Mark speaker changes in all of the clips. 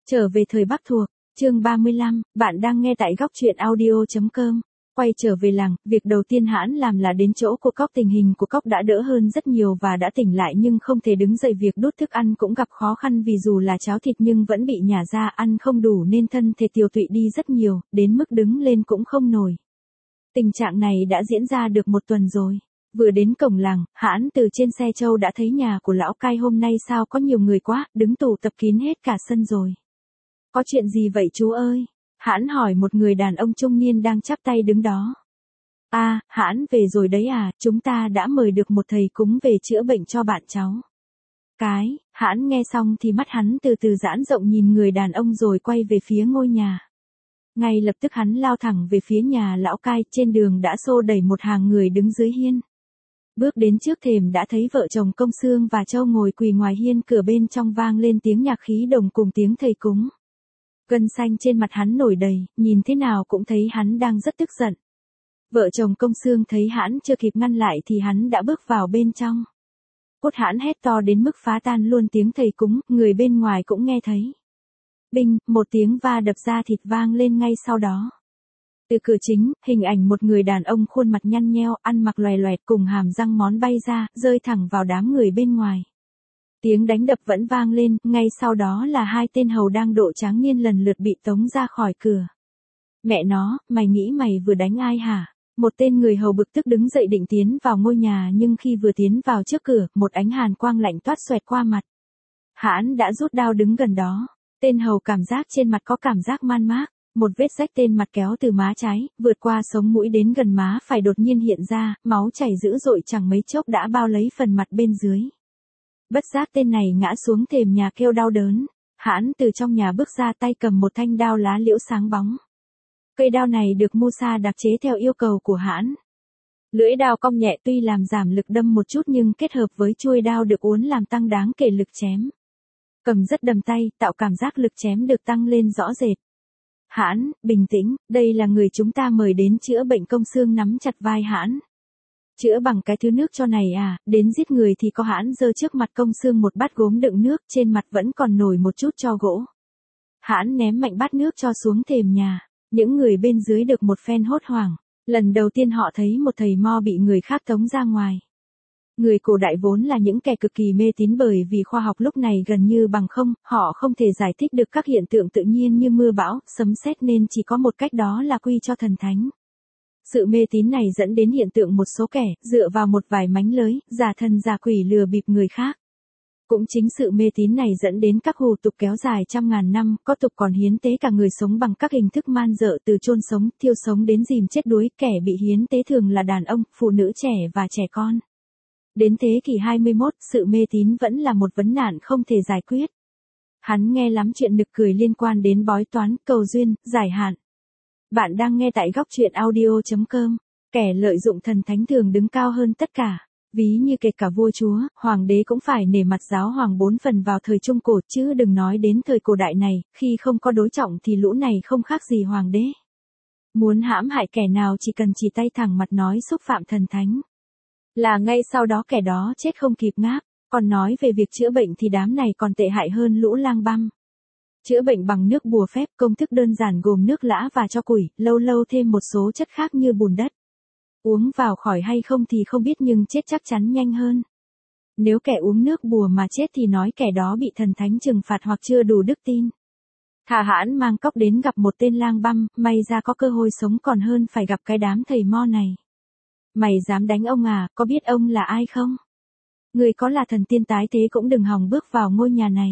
Speaker 1: Trở về thời Bắc thuộc, chương 35, bạn đang nghe tại góc truyện audio.com. Quay trở về làng, việc đầu tiên Hãn làm là đến chỗ của Cóc. Tình hình của Cóc đã đỡ hơn rất nhiều và đã tỉnh lại nhưng không thể đứng dậy, việc đút thức ăn cũng gặp khó khăn vì dù là cháo thịt nhưng vẫn bị nhả ra, ăn không đủ nên thân thể tiều tụy đi rất nhiều, đến mức đứng lên cũng không nổi. Tình trạng này đã diễn ra được một tuần rồi. Vừa đến cổng làng, Hãn từ trên xe trâu đã thấy nhà của lão cai. Hôm nay sao có nhiều người quá, đứng tụ tập kín hết cả sân rồi. Có chuyện gì vậy chú ơi? Hãn hỏi một người đàn ông trung niên đang chắp tay đứng đó. À, Hãn về rồi đấy à, chúng ta đã mời được một thầy cúng về chữa bệnh cho bạn cháu. Hãn nghe xong thì mắt hắn từ từ giãn rộng nhìn người đàn ông rồi quay về phía ngôi nhà. Ngay lập tức hắn lao thẳng về phía nhà lão cai, trên đường đã xô đẩy một hàng người đứng dưới hiên. Bước đến trước thềm đã thấy vợ chồng Công Xương và Châu ngồi quỳ ngoài hiên, cửa bên trong vang lên tiếng nhạc khí đồng cùng tiếng thầy cúng. Gân xanh trên mặt hắn nổi đầy, nhìn thế nào cũng thấy hắn đang rất tức giận. Vợ chồng Công Xương thấy Hãn chưa kịp ngăn lại thì hắn đã bước vào bên trong. Cốt Hãn hét to đến mức phá tan luôn tiếng thầy cúng, người bên ngoài cũng nghe thấy. Binh, một tiếng va đập ra thịt vang lên ngay sau đó. Từ cửa chính, hình ảnh một người đàn ông khuôn mặt nhăn nheo, ăn mặc loè loẹt cùng hàm răng món bay ra, rơi thẳng vào đám người bên ngoài. Tiếng đánh đập vẫn vang lên, ngay sau đó là hai tên hầu đang độ tráng niên lần lượt bị tống ra khỏi cửa. Mẹ nó, mày nghĩ mày vừa đánh ai hả? Một tên người hầu bực tức đứng dậy định tiến vào ngôi nhà, nhưng khi vừa tiến vào trước cửa, một ánh hàn quang lạnh toát xoẹt qua mặt. Hãn đã rút đao đứng gần đó. Tên hầu cảm giác trên mặt có cảm giác man mác. Một vết rách tên mặt kéo từ má trái, vượt qua sống mũi đến gần má phải đột nhiên hiện ra, máu chảy dữ dội chẳng mấy chốc đã bao lấy phần mặt bên dưới. Bất giác tên này ngã xuống thềm nhà kêu đau đớn. Hãn từ trong nhà bước ra, tay cầm một thanh đao lá liễu sáng bóng. Cây đao này được Musa đặc chế theo yêu cầu của Hãn. Lưỡi đao cong nhẹ tuy làm giảm lực đâm một chút nhưng kết hợp với chuôi đao được uốn làm tăng đáng kể lực chém. Cầm rất đầm tay, tạo cảm giác lực chém được tăng lên rõ rệt. Hãn, bình tĩnh, đây là người chúng ta mời đến chữa bệnh. Công Xương nắm chặt vai Hãn. Chữa bằng cái thứ nước cho này à, đến giết người thì có. Hãn giơ trước mặt Công Xương một bát gốm đựng nước, trên mặt vẫn còn nổi một chút tro gỗ. Hãn ném mạnh bát nước cho xuống thềm nhà. Những người bên dưới được một phen hốt hoảng. Lần đầu tiên họ thấy một thầy mo bị người khác tống ra ngoài. Người cổ đại vốn là những kẻ cực kỳ mê tín, bởi vì khoa học lúc này gần như bằng không, họ không thể giải thích được các hiện tượng tự nhiên như mưa bão, sấm sét nên chỉ có một cách, đó là quy cho thần thánh. Sự mê tín này dẫn đến hiện tượng một số kẻ, dựa vào một vài mánh lới, giả thần giả quỷ lừa bịp người khác. Cũng chính sự mê tín này dẫn đến các hủ tục kéo dài trăm ngàn năm, có tục còn hiến tế cả người sống bằng các hình thức man dợ, từ chôn sống, thiêu sống đến dìm chết đuối. Kẻ bị hiến tế thường là đàn ông, phụ nữ trẻ và trẻ con. Đến thế kỷ 21, sự mê tín vẫn là một vấn nạn không thể giải quyết. Hắn nghe lắm chuyện nực cười liên quan đến bói toán, cầu duyên, giải hạn. Bạn đang nghe tại góc truyện audio.com. Kẻ lợi dụng thần thánh thường đứng cao hơn tất cả. Ví như kể cả vua chúa, hoàng đế cũng phải nể mặt giáo hoàng 4 phần vào thời Trung Cổ, chứ đừng nói đến thời cổ đại này, khi không có đối trọng thì lũ này không khác gì hoàng đế. Muốn hãm hại kẻ nào chỉ cần chỉ tay thẳng mặt nói xúc phạm thần thánh, là ngay sau đó kẻ đó chết không kịp ngáp. Còn nói về việc chữa bệnh thì đám này còn tệ hại hơn lũ lang băm. Chữa bệnh bằng nước bùa phép, công thức đơn giản gồm nước lã và tro củi, lâu lâu thêm một số chất khác như bùn đất. Uống vào khỏi hay không thì không biết nhưng chết chắc chắn nhanh hơn. Nếu kẻ uống nước bùa mà chết thì nói kẻ đó bị thần thánh trừng phạt hoặc chưa đủ đức tin. Hãn mang Cóc đến gặp một tên lang băm, may ra có cơ hội sống còn hơn phải gặp cái đám thầy mo này. Mày dám đánh ông à, có biết ông là ai không? Người có là thần tiên tái thế cũng đừng hòng bước vào ngôi nhà này.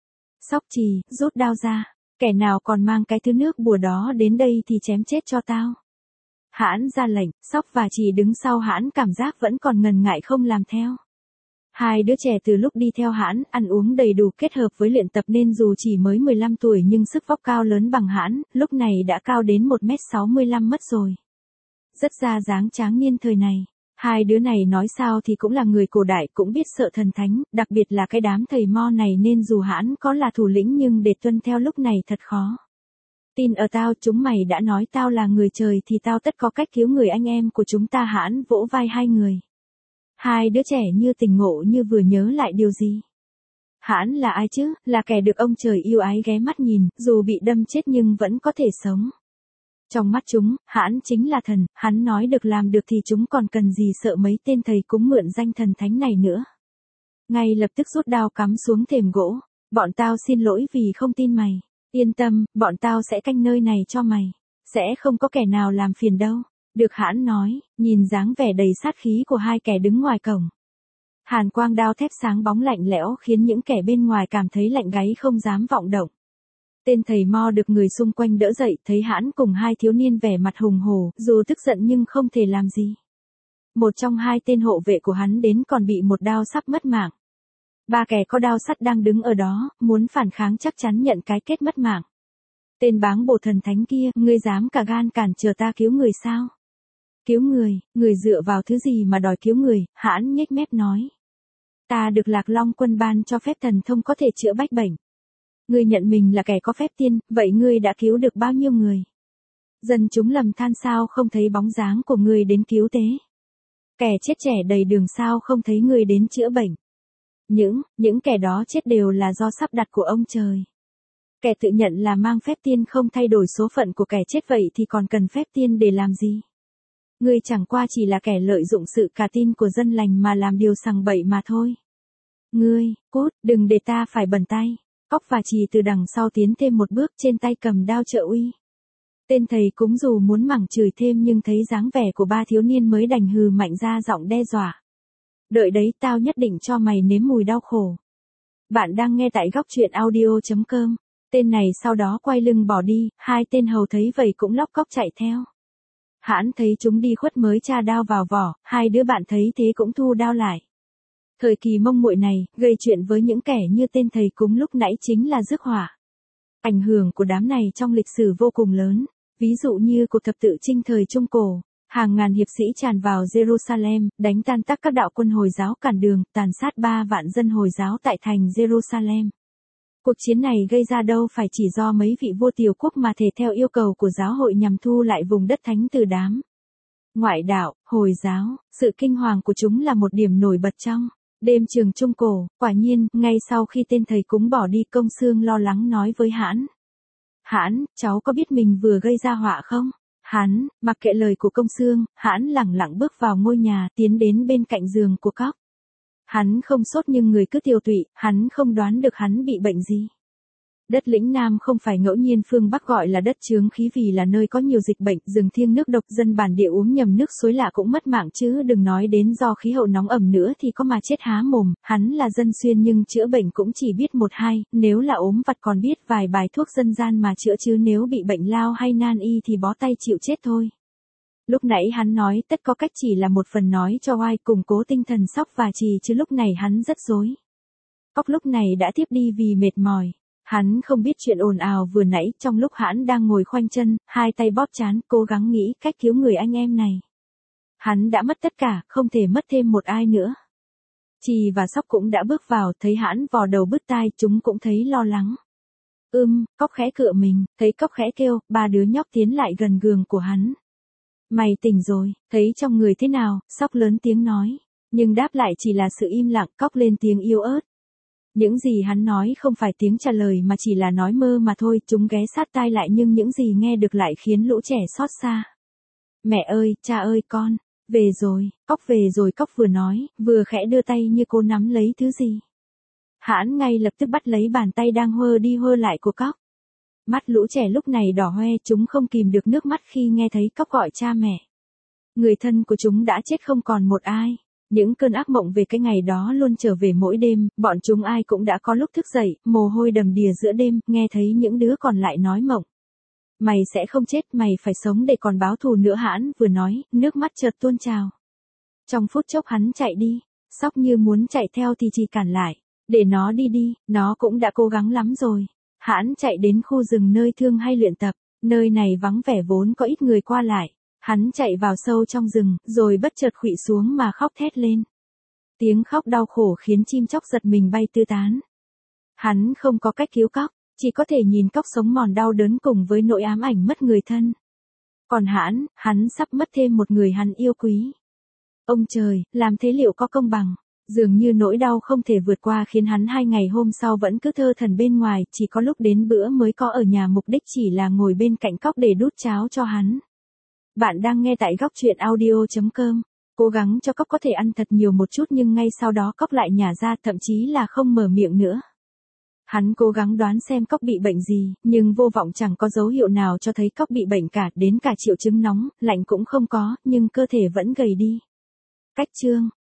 Speaker 1: Sóc Trì, rút đao ra, kẻ nào còn mang cái thứ nước bùa đó đến đây thì chém chết cho tao. Hãn ra lệnh, Sóc và Trì đứng sau Hãn cảm giác vẫn còn ngần ngại không làm theo. Hai đứa trẻ từ lúc đi theo Hãn, ăn uống đầy đủ kết hợp với luyện tập nên dù chỉ mới 15 tuổi nhưng sức vóc cao lớn bằng Hãn, lúc này đã cao đến 1m65 mất rồi. Rất ra dáng tráng niên thời này. Hai đứa này nói sao thì cũng là người cổ đại, cũng biết sợ thần thánh, đặc biệt là cái đám thầy mo này, nên dù Hãn có là thủ lĩnh nhưng để tuân theo lúc này thật khó. Tin ở tao, chúng mày đã nói tao là người trời thì tao tất có cách cứu người anh em của chúng ta. Hãn vỗ vai hai người. Hai đứa trẻ như tỉnh ngộ, như vừa nhớ lại điều gì. Hãn là ai chứ, là kẻ được ông trời yêu ái ghé mắt nhìn, dù bị đâm chết nhưng vẫn có thể sống. Trong mắt chúng, Hãn chính là thần, hắn nói được làm được thì chúng còn cần gì sợ mấy tên thầy cúng mượn danh thần thánh này nữa. Ngay lập tức rút đao cắm xuống thềm gỗ, bọn tao xin lỗi vì không tin mày. Yên tâm, bọn tao sẽ canh nơi này cho mày. Sẽ không có kẻ nào làm phiền đâu. Được, Hãn nói, nhìn dáng vẻ đầy sát khí của hai kẻ đứng ngoài cổng. Hàn quang đao thép sáng bóng lạnh lẽo khiến những kẻ bên ngoài cảm thấy lạnh gáy không dám vọng động. Tên thầy Mo được người xung quanh đỡ dậy, thấy Hãn cùng hai thiếu niên vẻ mặt hùng hổ, dù tức giận nhưng không thể làm gì. Một trong hai tên hộ vệ của hắn đến còn bị một đao sắp mất mạng. Ba kẻ có đao sắt đang đứng ở đó, muốn phản kháng chắc chắn nhận cái kết mất mạng. Tên báng bổ thần thánh kia, ngươi dám cả gan cản trở ta cứu người sao? Cứu người, người dựa vào thứ gì mà đòi cứu người? Hãn nhếch mép nói. Ta được Lạc Long quân ban cho phép thần thông có thể chữa bách bệnh. Ngươi nhận mình là kẻ có phép tiên, vậy ngươi đã cứu được bao nhiêu người? Dân chúng lầm than sao không thấy bóng dáng của ngươi đến cứu tế? Kẻ chết trẻ đầy đường sao không thấy ngươi đến chữa bệnh? Những kẻ đó chết đều là do sắp đặt của ông trời. Kẻ tự nhận là mang phép tiên không thay đổi số phận của kẻ chết, vậy thì còn cần phép tiên để làm gì? Ngươi chẳng qua chỉ là kẻ lợi dụng sự cả tin của dân lành mà làm điều sằng bậy mà thôi. Ngươi, cút, đừng để ta phải bẩn tay. Cóc và Trì từ đằng sau tiến thêm một bước, trên tay cầm đao trợ uy. Tên thầy cúng dù muốn mắng chửi thêm nhưng thấy dáng vẻ của ba thiếu niên mới đành hừ mạnh ra giọng đe dọa. Đợi đấy, tao nhất định cho mày nếm mùi đau khổ. Bạn đang nghe tại góc truyện audio.com. Tên này sau đó quay lưng bỏ đi, hai tên hầu thấy vậy cũng lóc cóc chạy theo. Hãn thấy chúng đi khuất mới tra đao vào vỏ, hai đứa bạn thấy thế cũng thu đao lại. Thời kỳ Mông Muội này, gây chuyện với những kẻ như tên thầy cúng lúc nãy chính là rước họa. Ảnh hưởng của đám này trong lịch sử vô cùng lớn, ví dụ như cuộc thập tự chinh thời Trung Cổ, hàng ngàn hiệp sĩ tràn vào Jerusalem, đánh tan tác các đạo quân Hồi giáo cản đường, tàn sát 3 vạn dân Hồi giáo tại thành Jerusalem. Cuộc chiến này gây ra đâu phải chỉ do mấy vị vua tiểu quốc mà thể theo yêu cầu của giáo hội nhằm thu lại vùng đất thánh từ đám ngoại đạo, Hồi giáo, sự kinh hoàng của chúng là một điểm nổi bật trong đêm trường Trung Cổ. Quả nhiên, ngay sau khi tên thầy cúng bỏ đi, Công Xương lo lắng nói với Hãn. Hãn, cháu có biết mình vừa gây ra họa không? Hắn, mặc kệ lời của Công Xương, Hãn lẳng lặng bước vào ngôi nhà, tiến đến bên cạnh giường của Cóc. Hắn không sốt nhưng người cứ tiêu tụy, hắn không đoán được hắn bị bệnh gì. Đất lĩnh Nam không phải ngẫu nhiên phương Bắc gọi là đất chướng khí vì là nơi có nhiều dịch bệnh, rừng thiêng nước độc, dân bản địa uống nhầm nước suối lạ cũng mất mạng chứ đừng nói đến do khí hậu nóng ẩm nữa thì có mà chết há mồm. Hắn là dân xuyên nhưng chữa bệnh cũng chỉ biết một hai, nếu là ốm vặt còn biết vài bài thuốc dân gian mà chữa chứ nếu bị bệnh lao hay nan y thì bó tay chịu chết thôi. Lúc nãy hắn nói tất có cách chỉ là một phần nói cho oai củng cố tinh thần Sóc và Trì chứ lúc này hắn rất rối. Cóc lúc này đã tiếp đi vì mệt mỏi. Hắn không biết chuyện ồn ào vừa nãy, trong lúc Hãn đang ngồi khoanh chân, hai tay bóp trán, cố gắng nghĩ cách cứu người anh em này. Hắn đã mất tất cả, không thể mất thêm một ai nữa. Trì và Sóc cũng đã bước vào, thấy Hãn vò đầu bứt tai, chúng cũng thấy lo lắng. Cóc khẽ cựa mình, thấy Cóc khẽ kêu, ba đứa nhóc tiến lại gần giường của hắn. Mày tỉnh rồi, thấy trong người thế nào? Sóc lớn tiếng nói, nhưng đáp lại chỉ là sự im lặng. Cóc lên tiếng yếu ớt. Những gì hắn nói không phải tiếng trả lời mà chỉ là nói mơ mà thôi. Chúng ghé sát tai lại nhưng những gì nghe được lại khiến lũ trẻ xót xa. Mẹ ơi, cha ơi con, về rồi, Cóc về rồi. Cóc vừa nói, vừa khẽ đưa tay như cô nắm lấy thứ gì. Hãn ngay lập tức bắt lấy bàn tay đang hơ đi hơ lại của Cóc. Mắt lũ trẻ lúc này đỏ hoe, chúng không kìm được nước mắt khi nghe thấy Cóc gọi cha mẹ. Người thân của chúng đã chết không còn một ai. Những cơn ác mộng về cái ngày đó luôn trở về mỗi đêm, bọn chúng ai cũng đã có lúc thức dậy, mồ hôi đầm đìa giữa đêm, nghe thấy những đứa còn lại nói mộng. Mày sẽ không chết, mày phải sống để còn báo thù nữa. Hãn vừa nói, nước mắt chợt tuôn trào. Trong phút chốc hắn chạy đi, Sóc như muốn chạy theo thì Trì cản lại. Để nó đi đi, nó cũng đã cố gắng lắm rồi. Hãn chạy đến khu rừng nơi Thương hay luyện tập, nơi này vắng vẻ vốn có ít người qua lại. Hắn chạy vào sâu trong rừng, rồi bất chợt khuỵu xuống mà khóc thét lên. Tiếng khóc đau khổ khiến chim chóc giật mình bay tứ tán. Hắn không có cách cứu Cóc, chỉ có thể nhìn Cóc sống mòn đau đớn cùng với nỗi ám ảnh mất người thân. Còn hắn sắp mất thêm một người hắn yêu quý. Ông trời, làm thế liệu có công bằng? Dường như nỗi đau không thể vượt qua khiến hắn 2 ngày hôm sau vẫn cứ thơ thẩn bên ngoài, chỉ có lúc đến bữa mới có ở nhà, mục đích chỉ là ngồi bên cạnh Cóc để đút cháo cho hắn. Bạn đang nghe tại góc truyện audio.com. Cố gắng cho Cóc có thể ăn thật nhiều một chút nhưng ngay sau đó Cóc lại nhả ra, thậm chí là không mở miệng nữa. Hắn cố gắng đoán xem Cóc bị bệnh gì, nhưng vô vọng, chẳng có dấu hiệu nào cho thấy Cóc bị bệnh cả, đến cả triệu chứng nóng, lạnh cũng không có, nhưng cơ thể vẫn gầy đi. Cách chương